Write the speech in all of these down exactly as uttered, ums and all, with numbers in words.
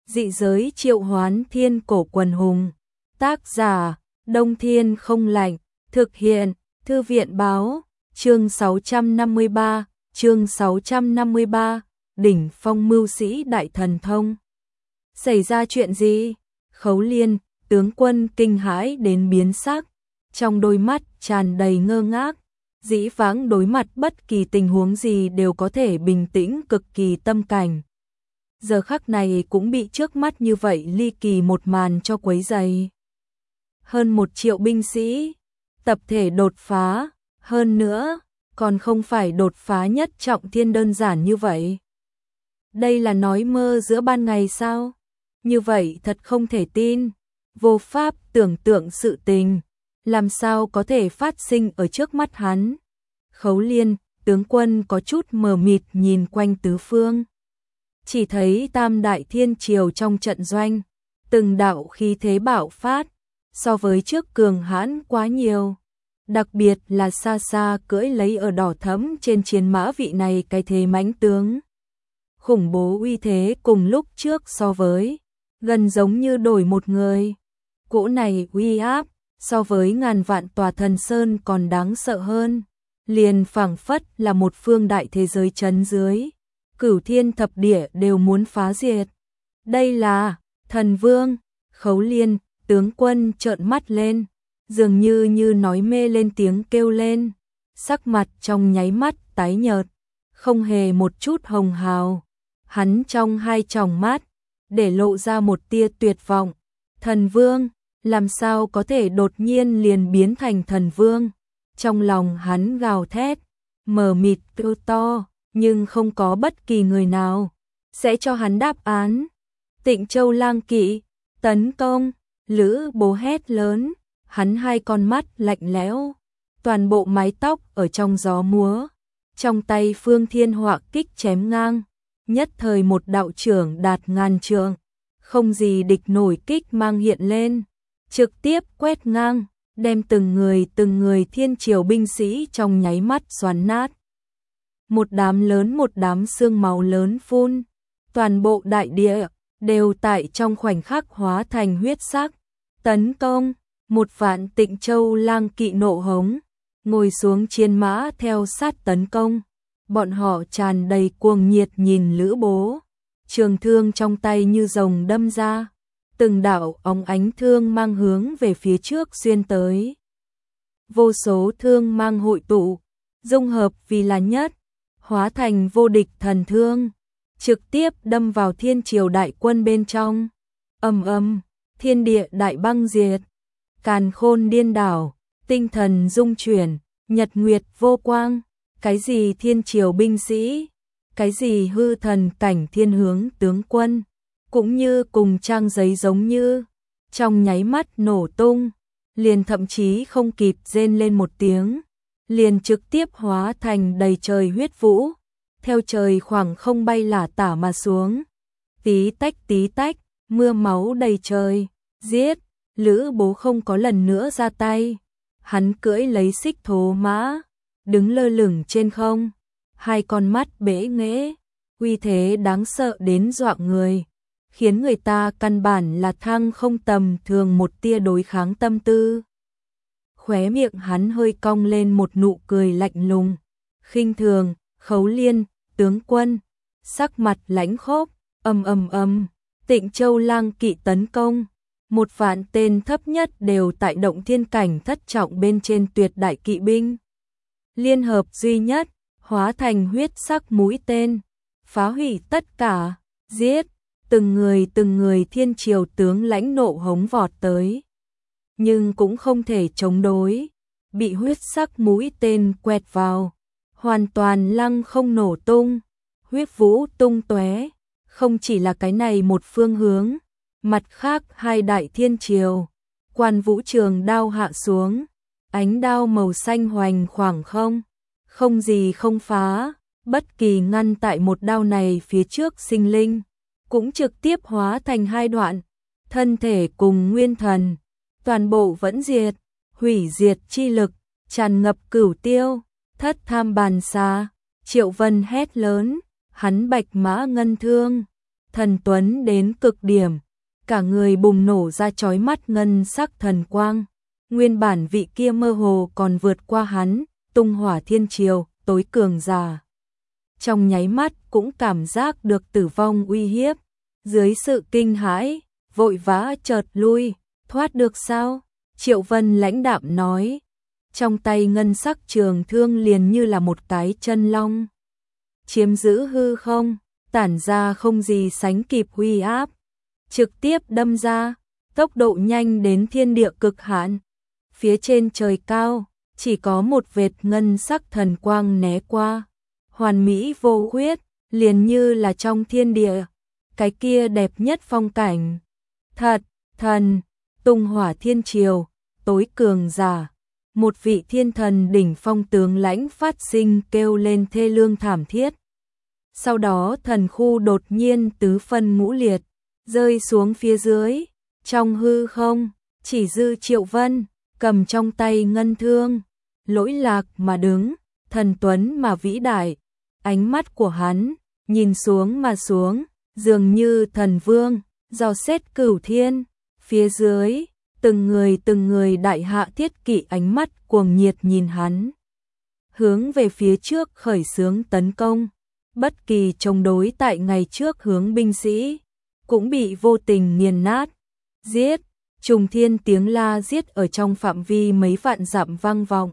Dị giới triệu hoán thiên cổ quần hùng. Tác giả, Đông Thiên không lạnh. Thực hiện, Thư viện báo. Chương sáu trăm năm mươi ba, chương sáu trăm năm mươi ba, đỉnh phong mưu sĩ đại thần thông. Xảy ra chuyện gì? Khấu Liên, tướng quân kinh hãi đến biến sắc, trong đôi mắt tràn đầy ngơ ngác. Dĩ vãng đối mặt bất kỳ tình huống gì đều có thể bình tĩnh cực kỳ tâm cảnh. Giờ khắc này cũng bị trước mắt như vậy ly kỳ một màn cho quấy rầy. Hơn một triệu binh sĩ, tập thể đột phá, hơn nữa, còn không phải đột phá nhất trọng thiên đơn giản như vậy. Đây là nói mơ giữa ban ngày sao? Như vậy thật không thể tin, vô pháp tưởng tượng sự tình, làm sao có thể phát sinh ở trước mắt hắn. Khấu Liên, tướng quân có chút mờ mịt nhìn quanh tứ phương. Chỉ thấy tam đại thiên triều trong trận doanh, từng đạo khí thế bạo phát, so với trước cường hãn quá nhiều. Đặc biệt là xa xa cưỡi lấy ở đỏ thẫm trên chiến mã vị này cái thế mãnh tướng. Khủng bố uy thế cùng lúc trước so với, gần giống như đổi một người. Cỗ này uy áp, so với ngàn vạn tòa thần sơn còn đáng sợ hơn. Liền phảng phất là một phương đại thế giới chấn dưới. Cửu thiên thập địa đều muốn phá diệt. Đây là thần vương. Khấu Liên, tướng quân trợn mắt lên, dường như như nói mê lên tiếng kêu lên. Sắc mặt trong nháy mắt tái nhợt, không hề một chút hồng hào. Hắn trong hai tròng mắt, để lộ ra một tia tuyệt vọng. Thần vương, làm sao có thể đột nhiên liền biến thành thần vương? Trong lòng hắn gào thét, mờ mịt kêu to, nhưng không có bất kỳ người nào sẽ cho hắn đáp án. Tịnh Châu lang kỵ, tấn công, Lữ Bố hét lớn, hắn hai con mắt lạnh lẽo, toàn bộ mái tóc ở trong gió múa, trong tay Phương Thiên Họa kích chém ngang, nhất thời một đạo trưởng đạt ngàn trượng, không gì địch nổi kích mang hiện lên, trực tiếp quét ngang, đem từng người từng người thiên triều binh sĩ trong nháy mắt xoắn nát. Một đám lớn một đám xương máu lớn phun, toàn bộ đại địa đều tại trong khoảnh khắc hóa thành huyết sắc. Tấn công, một vạn Tịnh Châu lang kỵ nộ hống, ngồi xuống chiến mã theo sát tấn công. Bọn họ tràn đầy cuồng nhiệt nhìn Lữ Bố, trường thương trong tay như rồng đâm ra, từng đạo óng ánh thương mang hướng về phía trước xuyên tới. Vô số thương mang hội tụ, dung hợp vì là nhất, hóa thành vô địch thần thương, trực tiếp đâm vào thiên triều đại quân bên trong. Ầm ầm, thiên địa đại băng diệt, càn khôn điên đảo, tinh thần dung chuyển, nhật nguyệt vô quang. Cái gì thiên triều binh sĩ, cái gì hư thần cảnh thiên hướng tướng quân, cũng như cùng trang giấy giống như, trong nháy mắt nổ tung, liền thậm chí không kịp rên lên một tiếng, liền trực tiếp hóa thành đầy trời huyết vũ, theo trời khoảng không bay lả tả mà xuống. Tí tách tí tách, mưa máu đầy trời, giết, Lữ Bố không có lần nữa ra tay, hắn cưỡi lấy xích thố mã, đứng lơ lửng trên không, hai con mắt bể nghễ, uy thế đáng sợ đến dọa người, khiến người ta căn bản là thăng không tầm thường một tia đối kháng tâm tư. Khóe miệng hắn hơi cong lên một nụ cười lạnh lùng, khinh thường. Khấu Liên, tướng quân, sắc mặt lãnh khốc, ầm ầm ầm, Tịnh Châu lang kỵ tấn công, một vạn tên thấp nhất đều tại động thiên cảnh thất trọng bên trên tuyệt đại kỵ binh. Liên hợp duy nhất, hóa thành huyết sắc mũi tên, phá hủy tất cả, giết, từng người từng người thiên triều tướng lãnh nộ hống vọt tới. Nhưng cũng không thể chống đối, bị huyết sắc mũi tên quẹt vào, hoàn toàn lăng không nổ tung, huyết vũ tung tóe. Không chỉ là cái này một phương hướng, mặt khác hai đại thiên triều, Quan Vũ trường đao hạ xuống, ánh đao màu xanh hoành khoảng không, không gì không phá, bất kỳ ngăn tại một đao này phía trước sinh linh, cũng trực tiếp hóa thành hai đoạn, thân thể cùng nguyên thần, toàn bộ vẫn diệt, hủy diệt chi lực, tràn ngập cửu tiêu. Thất tham bàn xa, Triệu Vân hét lớn, hắn bạch mã ngân thương, thần tuấn đến cực điểm, cả người bùng nổ ra chói mắt ngân sắc thần quang. Nguyên bản vị kia mơ hồ còn vượt qua hắn, tung hỏa thiên triều, tối cường giả. Trong nháy mắt cũng cảm giác được tử vong uy hiếp, dưới sự kinh hãi, vội vã chợt lui, thoát được sao? Triệu Vân lãnh đạm nói, trong tay ngân sắc trường thương liền như là một cái chân long, chiếm giữ hư không, tản ra không gì sánh kịp uy áp, trực tiếp đâm ra, tốc độ nhanh đến thiên địa cực hạn. Phía trên trời cao, chỉ có một vệt ngân sắc thần quang né qua, hoàn mỹ vô khuyết, liền như là trong thiên địa, cái kia đẹp nhất phong cảnh. Thật, thần, tung hỏa thiên triều, tối cường giả, một vị thiên thần đỉnh phong tướng lãnh phát sinh kêu lên thê lương thảm thiết. Sau đó thần khu đột nhiên tứ phân ngũ liệt, rơi xuống phía dưới, trong hư không, chỉ dư Triệu Vân, cầm trong tay ngân thương, lỗi lạc mà đứng, thần tuấn mà vĩ đại, ánh mắt của hắn, nhìn xuống mà xuống, dường như thần vương, dò xét cửu thiên, phía dưới, từng người từng người đại hạ thiết kỵ ánh mắt cuồng nhiệt nhìn hắn. Hướng về phía trước khởi xướng tấn công, bất kỳ chống đối tại ngày trước hướng binh sĩ, cũng bị vô tình nghiền nát, giết, trùng thiên tiếng la giết ở trong phạm vi mấy vạn dặm vang vọng.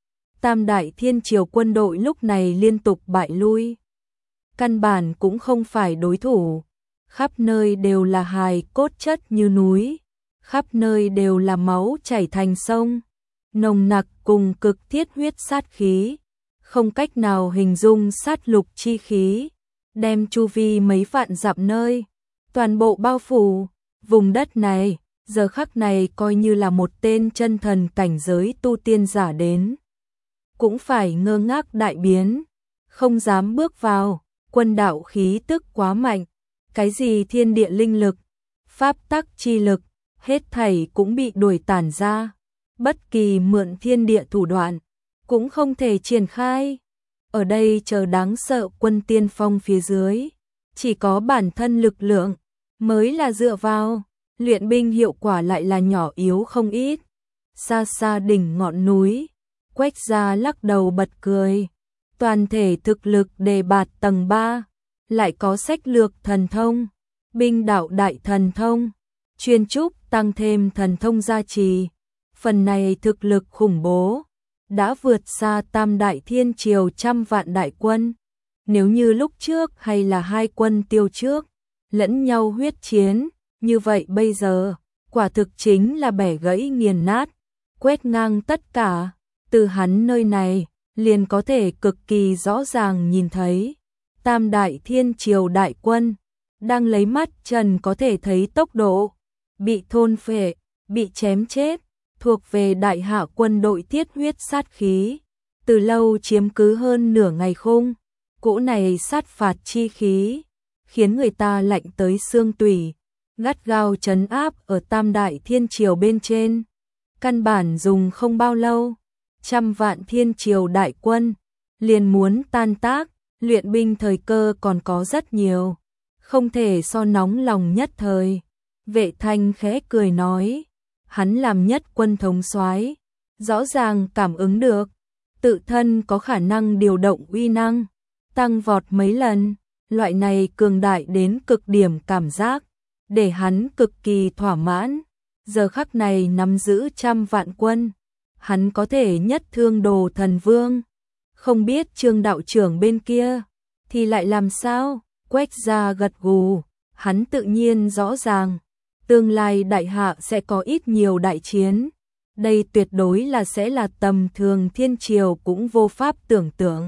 Tam đại thiên triều quân đội lúc này liên tục bại lui, căn bản cũng không phải đối thủ, khắp nơi đều là hài cốt chất như núi, khắp nơi đều là máu chảy thành sông, nồng nặc cùng cực thiết huyết sát khí, không cách nào hình dung sát lục chi khí, đem chu vi mấy vạn dặm nơi, toàn bộ bao phủ, vùng đất này, giờ khắc này coi như là một tên chân thần cảnh giới tu tiên giả đến, cũng phải ngơ ngác đại biến, không dám bước vào, quân đạo khí tức quá mạnh, cái gì thiên địa linh lực, pháp tắc chi lực, hết thảy cũng bị đuổi tản ra, bất kỳ mượn thiên địa thủ đoạn, cũng không thể triển khai. Ở đây chờ đáng sợ quân tiên phong phía dưới, chỉ có bản thân lực lượng, mới là dựa vào, luyện binh hiệu quả lại là nhỏ yếu không ít. Xa xa đỉnh ngọn núi, Quách Gia lắc đầu bật cười, toàn thể thực lực đề bạt tầng ba, lại có sách lược thần thông, binh đạo đại thần thông, chuyên trúc tăng thêm thần thông gia trì, phần này thực lực khủng bố, đã vượt xa tam đại thiên triều trăm vạn đại quân. Nếu như lúc trước hay là hai quân tiêu trước, lẫn nhau huyết chiến, như vậy bây giờ, quả thực chính là bẻ gãy nghiền nát, quét ngang tất cả, từ hắn nơi này, liền có thể cực kỳ rõ ràng nhìn thấy. Tam đại thiên triều đại quân, đang lấy mắt trần có thể thấy tốc độ, bị thôn phệ, bị chém chết, thuộc về đại hạ quân đội thiết huyết sát khí, từ lâu chiếm cứ hơn nửa ngày khung, cỗ này sát phạt chi khí, khiến người ta lạnh tới xương tủy, gắt gao trấn áp ở tam đại thiên triều bên trên, căn bản dùng không bao lâu, trăm vạn thiên triều đại quân, liền muốn tan tác, luyện binh thời cơ còn có rất nhiều, không thể so nóng lòng nhất thời. Vệ Thanh khẽ cười nói, hắn làm nhất quân thống soái, rõ ràng cảm ứng được, tự thân có khả năng điều động uy năng, tăng vọt mấy lần, loại này cường đại đến cực điểm cảm giác, để hắn cực kỳ thỏa mãn, giờ khắc này nắm giữ trăm vạn quân, hắn có thể nhất thương đồ thần vương, không biết Trương đạo trưởng bên kia, thì lại làm sao? Quách Gia gật gù, hắn tự nhiên rõ ràng, tương lai đại hạ sẽ có ít nhiều đại chiến, đây tuyệt đối là sẽ là tầm thường thiên triều cũng vô pháp tưởng tượng.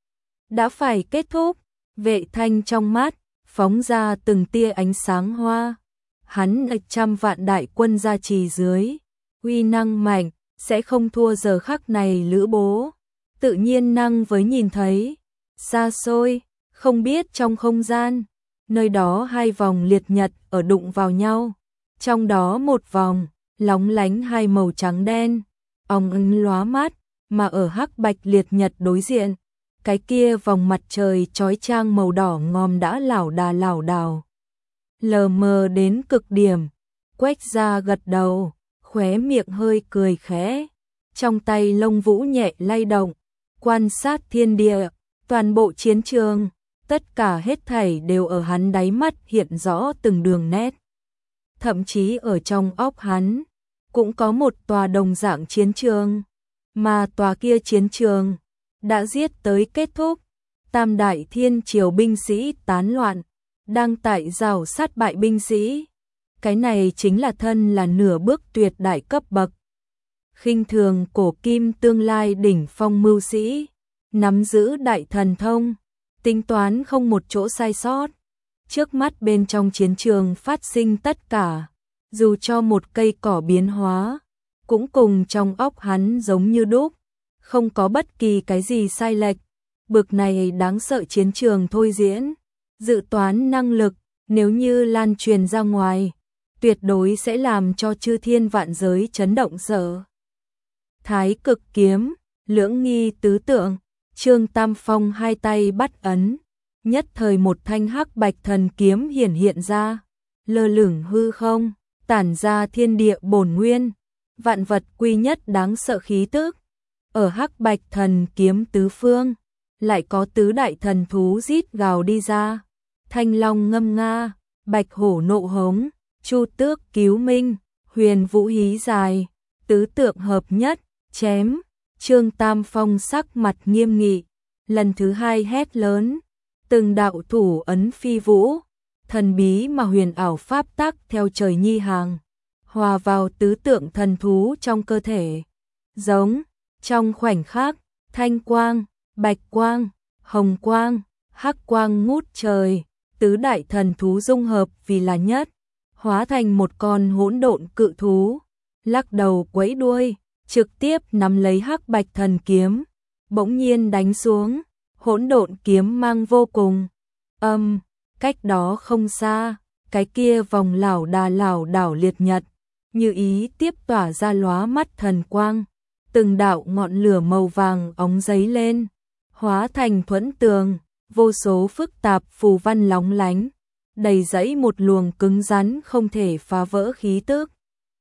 Đã phải kết thúc, Vệ Thanh trong mắt, phóng ra từng tia ánh sáng hoa, hắn ở trăm vạn đại quân gia trì dưới, uy năng mạnh, sẽ không thua giờ khắc này Lữ Bố, tự nhiên năng với nhìn thấy, xa xôi, không biết trong không gian, nơi đó hai vòng liệt nhật ở đụng vào nhau, trong đó một vòng, lóng lánh hai màu trắng đen, óng ánh lóa mắt, mà ở hắc bạch liệt nhật đối diện, cái kia vòng mặt trời chói chang màu đỏ ngòm đã lảo đà lảo đảo, lờ mờ đến cực điểm. Quách Gia gật đầu, khóe miệng hơi cười khẽ, trong tay lông vũ nhẹ lay động, quan sát thiên địa, toàn bộ chiến trường, tất cả hết thảy đều ở hắn đáy mắt hiện rõ từng đường nét. Thậm chí ở trong óc hắn, cũng có một tòa đồng dạng chiến trường, mà tòa kia chiến trường đã giết tới kết thúc, tam đại thiên triều binh sĩ tán loạn, đang tại rào sát bại binh sĩ. Cái này chính là thân là nửa bước tuyệt đại cấp bậc. Khinh thường cổ kim tương lai đỉnh phong mưu sĩ, nắm giữ đại thần thông, tính toán không một chỗ sai sót. Trước mắt bên trong chiến trường phát sinh tất cả, dù cho một cây cỏ biến hóa, cũng cùng trong óc hắn giống như đúc, không có bất kỳ cái gì sai lệch. Bực này đáng sợ chiến trường thôi diễn, dự toán năng lực, nếu như lan truyền ra ngoài, tuyệt đối sẽ làm cho chư thiên vạn giới chấn động sợ. Thái cực kiếm, lưỡng nghi tứ tượng, Trương Tam Phong hai tay bắt ấn, nhất thời một thanh hắc bạch thần kiếm hiển hiện ra, lơ lửng hư không, tản ra thiên địa bổn nguyên, vạn vật quy nhất đáng sợ khí tức. Ở hắc bạch thần kiếm tứ phương, lại có tứ đại thần thú rít gào đi ra, thanh long ngâm nga, bạch hổ nộ hống, chu tước cứu minh, huyền vũ hí dài, tứ tượng hợp nhất, chém. Trương Tam Phong sắc mặt nghiêm nghị, lần thứ hai hét lớn, từng đạo thủ ấn phi vũ, thần bí mà huyền ảo pháp tắc theo trời nhi hàng, hòa vào tứ tượng thần thú trong cơ thể. Giống, trong khoảnh khắc, thanh quang, bạch quang, hồng quang, hắc quang ngút trời, tứ đại thần thú dung hợp vì là nhất, hóa thành một con hỗn độn cự thú, lắc đầu quẫy đuôi, trực tiếp nắm lấy hắc bạch thần kiếm, bỗng nhiên đánh xuống, hỗn độn kiếm mang vô cùng. Âm, cách đó không xa, cái kia vòng lảo đà lảo đảo liệt nhật, như ý tiếp tỏa ra lóa mắt thần quang, từng đạo ngọn lửa màu vàng óng giấy lên, hóa thành thuẫn tường, vô số phức tạp phù văn lóng lánh, đầy dẫy một luồng cứng rắn không thể phá vỡ khí tức.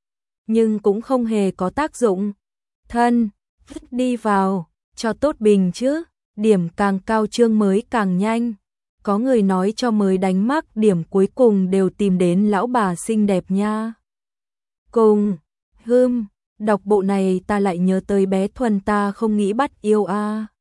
Nhưng cũng không hề có tác dụng. Thân, đi vào, cho tốt bình chứ, điểm càng cao chương mới càng nhanh. Có người nói cho mới đánh mắc điểm cuối cùng đều tìm đến lão bà xinh đẹp nha. Cùng, hưm, đọc bộ này ta lại nhớ tới bé Thuần ta không nghĩ bắt yêu a. À.